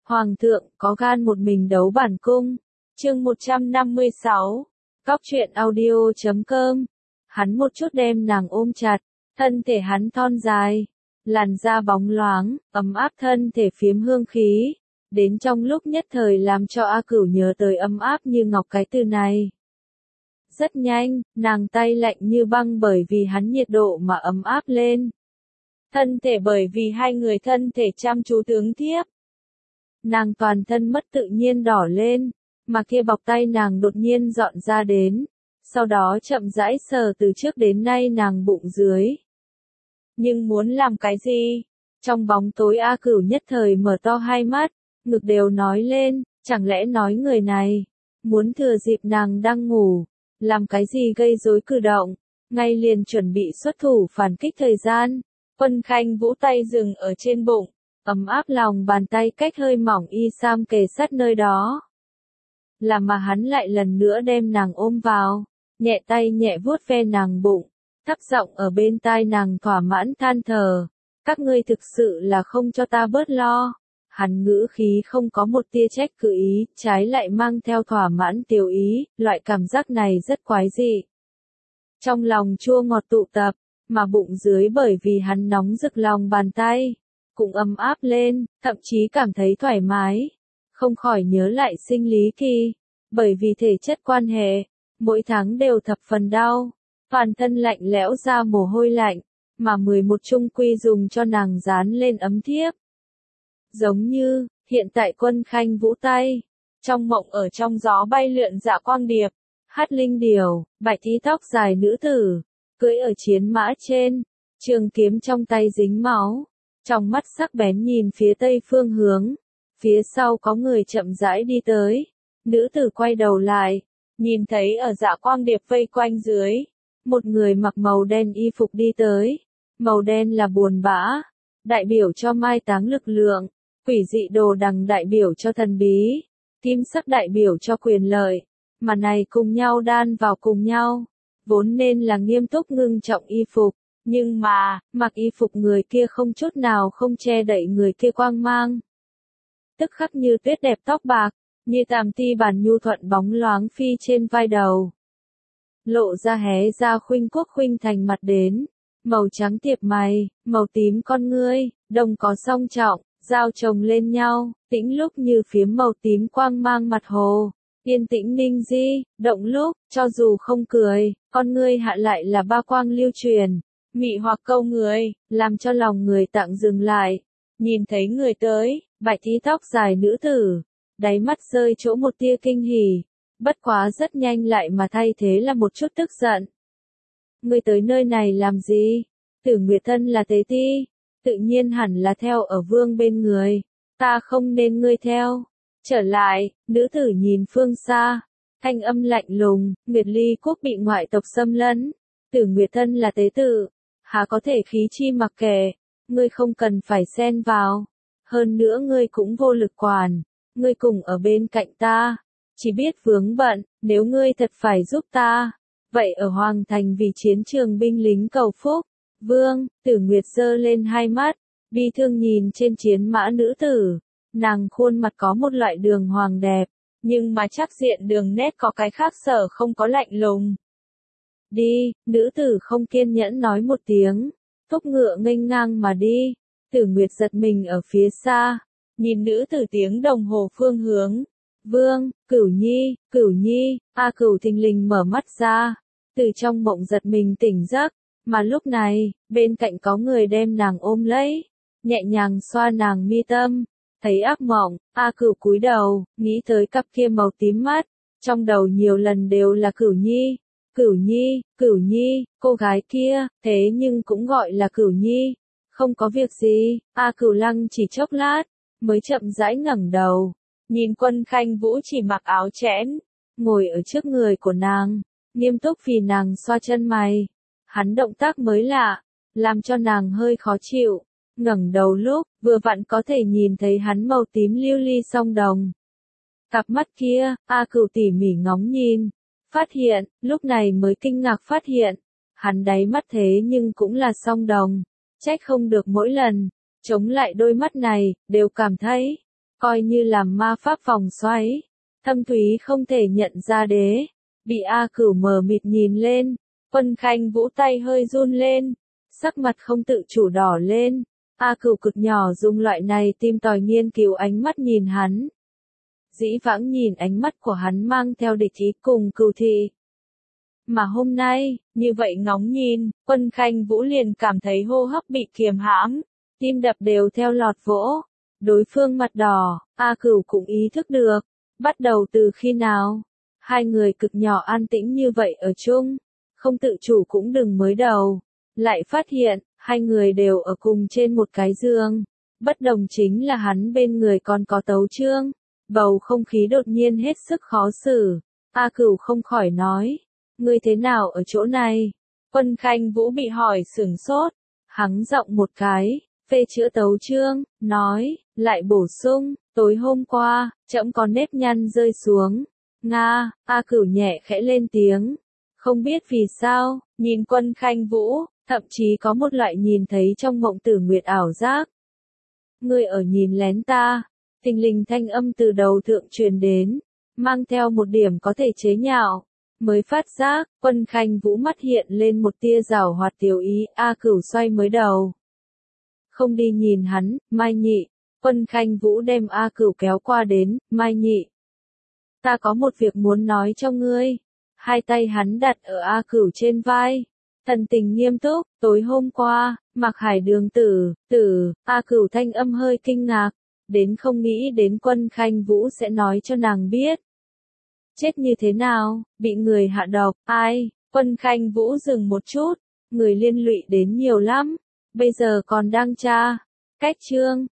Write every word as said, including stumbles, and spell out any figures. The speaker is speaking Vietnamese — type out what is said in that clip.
Hoàng thượng có gan một mình đấu bản cung. Chương một trăm năm mươi sáu. Cóc truyện audio chấm com. Hắn một chút đem nàng ôm chặt, thân thể hắn thon dài, làn da bóng loáng, ấm áp thân thể phiếm hương khí, đến trong lúc nhất thời làm cho A Cửu nhớ tới ấm áp như ngọc cái từ này. Rất nhanh, nàng tay lạnh như băng bởi vì hắn nhiệt độ mà ấm áp lên. Thân thể bởi vì hai người thân thể chăm chú tướng thiếp. Nàng toàn thân mất tự nhiên đỏ lên, mà kia bọc tay nàng đột nhiên dọn ra đến, sau đó chậm rãi sờ từ trước đến nay nàng bụng dưới. Nhưng muốn làm cái gì? Trong bóng tối A Cửu nhất thời mở to hai mắt, ngực đều nói lên, chẳng lẽ nói người này muốn thừa dịp nàng đang ngủ, làm cái gì gây rối cử động, ngay liền chuẩn bị xuất thủ phản kích thời gian. Quân Khanh Vũ tay dừng ở trên bụng, ấm áp lòng bàn tay cách hơi mỏng y sam kề sát nơi đó. Làm mà hắn lại lần nữa đem nàng ôm vào, nhẹ tay nhẹ vuốt ve nàng bụng, thấp giọng ở bên tai nàng thỏa mãn than thở, các ngươi thực sự là không cho ta bớt lo. Hắn ngữ khí không có một tia trách cứ ý, trái lại mang theo thỏa mãn tiểu ý, loại cảm giác này rất quái dị. Trong lòng chua ngọt tụ tập, mà bụng dưới bởi vì hắn nóng rực lòng bàn tay, cũng ấm áp lên, thậm chí cảm thấy thoải mái. Không khỏi nhớ lại sinh lý kỳ, bởi vì thể chất quan hệ, mỗi tháng đều thập phần đau, toàn thân lạnh lẽo ra mồ hôi lạnh, mà mười một chung quy dùng cho nàng dán lên ấm thiếp. Giống như, hiện tại Quân Khanh Vũ tay, trong mộng ở trong gió bay lượn dạ quang điệp, hát linh điểu, bạch tí tóc dài nữ tử, cưỡi ở chiến mã trên, trường kiếm trong tay dính máu, trong mắt sắc bén nhìn phía tây phương hướng, phía sau có người chậm rãi đi tới, nữ tử quay đầu lại, nhìn thấy ở dạ quang điệp vây quanh dưới, một người mặc màu đen y phục đi tới, màu đen là buồn bã, đại biểu cho mai táng lực lượng, quỷ dị đồ đằng đại biểu cho thần bí, kim sắc đại biểu cho quyền lợi, mà này cùng nhau đan vào cùng nhau, vốn nên là nghiêm túc ngưng trọng y phục, nhưng mà, mặc y phục người kia không chút nào không che đậy người kia quang mang. Tức khắc như tuyết đẹp tóc bạc, như tàm ti bản nhu thuận bóng loáng phi trên vai đầu. Lộ ra hé ra khuynh quốc khuynh thành mặt đến, màu trắng tiệp mày, màu tím con ngươi, đồng có song trọng, giao chồng lên nhau, tĩnh lúc như phiếm màu tím quang mang mặt hồ, yên tĩnh ninh di, động lúc, cho dù không cười, con ngươi hạ lại là ba quang lưu truyền, mị hoặc câu người, làm cho lòng người tặng dừng lại, nhìn thấy người tới, bạch tí tóc dài nữ tử, đáy mắt rơi chỗ một tia kinh hỉ, bất quá rất nhanh lại mà thay thế là một chút tức giận. Ngươi tới nơi này làm gì? Tử Nguyệt thân là tế ti, tự nhiên hẳn là theo ở vương bên người, ta không nên ngươi theo. Trở lại, nữ tử nhìn phương xa, thanh âm lạnh lùng, Nguyệt Ly quốc bị ngoại tộc xâm lấn, Tử Nguyệt thân là tế tự, há có thể khí chi mặc kệ, ngươi không cần phải xen vào, hơn nữa ngươi cũng vô lực quản, ngươi cùng ở bên cạnh ta, chỉ biết vướng bận, nếu ngươi thật phải giúp ta, vậy ở Hoàng Thành vì chiến trường binh lính cầu phúc. Vương, Tử Nguyệt giơ lên hai mắt, bi thương nhìn trên chiến mã nữ tử, nàng khuôn mặt có một loại đường hoàng đẹp, nhưng mà chắc diện đường nét có cái khác sở không có lạnh lùng. Đi, nữ tử không kiên nhẫn nói một tiếng, thúc ngựa nghênh ngang mà đi, Tử Nguyệt giật mình ở phía xa, nhìn nữ tử tiếng đồng hồ phương hướng. Vương, Cửu Nhi, Cửu Nhi, A Cửu thình lình mở mắt ra, từ trong mộng giật mình tỉnh giấc, mà lúc này, bên cạnh có người đem nàng ôm lấy, nhẹ nhàng xoa nàng mi tâm, thấy ác mộng, A Cửu cúi đầu, nghĩ tới cặp kia màu tím mắt, trong đầu nhiều lần đều là Cửu Nhi, Cửu Nhi, Cửu Nhi, cô gái kia, thế nhưng cũng gọi là Cửu Nhi, không có việc gì, A Cửu lăng chỉ chốc lát, mới chậm rãi ngẩng đầu. Nhìn Quân Khanh Vũ chỉ mặc áo chẽn, ngồi ở trước người của nàng, nghiêm túc vì nàng xoa chân mày. Hắn động tác mới lạ, làm cho nàng hơi khó chịu. Ngẩng đầu lúc, vừa vặn có thể nhìn thấy hắn màu tím lưu ly song đồng. Cặp mắt kia, A Cửu tỉ mỉ ngóng nhìn, phát hiện, lúc này mới kinh ngạc phát hiện, hắn đáy mắt thế nhưng cũng là song đồng, trách không được mỗi lần, chống lại đôi mắt này, đều cảm thấy coi như làm ma pháp vòng xoáy. Thâm Thúy không thể nhận ra đế, bị A Cửu mờ mịt nhìn lên, Quân Khanh Vũ tay hơi run lên, sắc mặt không tự chủ đỏ lên. A Cửu cực nhỏ dùng loại này tìm tòi nghiên cứu ánh mắt nhìn hắn. Dĩ vãng nhìn ánh mắt của hắn mang theo địch ý cùng cừu thị. Mà hôm nay, như vậy ngóng nhìn, Quân Khanh Vũ liền cảm thấy hô hấp bị kiềm hãm, tim đập đều theo lọt vỗ. Đối phương mặt đỏ, A Cửu cũng ý thức được. Bắt đầu từ khi nào? Hai người cực nhỏ an tĩnh như vậy ở chung, không tự chủ cũng đừng mới đầu. Lại phát hiện, hai người đều ở cùng trên một cái giường. Bất đồng chính là hắn bên người còn có Tấu Chương. Bầu không khí đột nhiên hết sức khó xử. A Cửu không khỏi nói. Ngươi thế nào ở chỗ này? Quân Khanh Vũ bị hỏi sửng sốt. Hắng giọng một cái, phê chữa Tấu Chương, nói, lại bổ sung, tối hôm qua, trẫm có nếp nhăn rơi xuống. Nga, A Cửu nhẹ khẽ lên tiếng. Không biết vì sao, nhìn Quân Khanh Vũ, thậm chí có một loại nhìn thấy trong mộng tử nguyệt ảo giác. Ngươi ở nhìn lén ta, thình lình thanh âm từ đầu thượng truyền đến, mang theo một điểm có thể chế nhạo. Mới phát giác, Quân Khanh Vũ mắt hiện lên một tia giảo hoạt tiểu ý, A Cửu xoay mới đầu. Không đi nhìn hắn, Mai Nhị. Quân Khanh Vũ đem A Cửu kéo qua đến, Mai Nhị. Ta có một việc muốn nói cho ngươi. Hai tay hắn đặt ở A Cửu trên vai. Thần tình nghiêm túc, tối hôm qua, Mạc Hải Đường tử, tử, A Cửu thanh âm hơi kinh ngạc. Đến không nghĩ đến Quân Khanh Vũ sẽ nói cho nàng biết. Chết như thế nào, bị người hạ độc, ai? Quân Khanh Vũ dừng một chút, người liên lụy đến nhiều lắm. Bây giờ còn đang tra. Cách chương.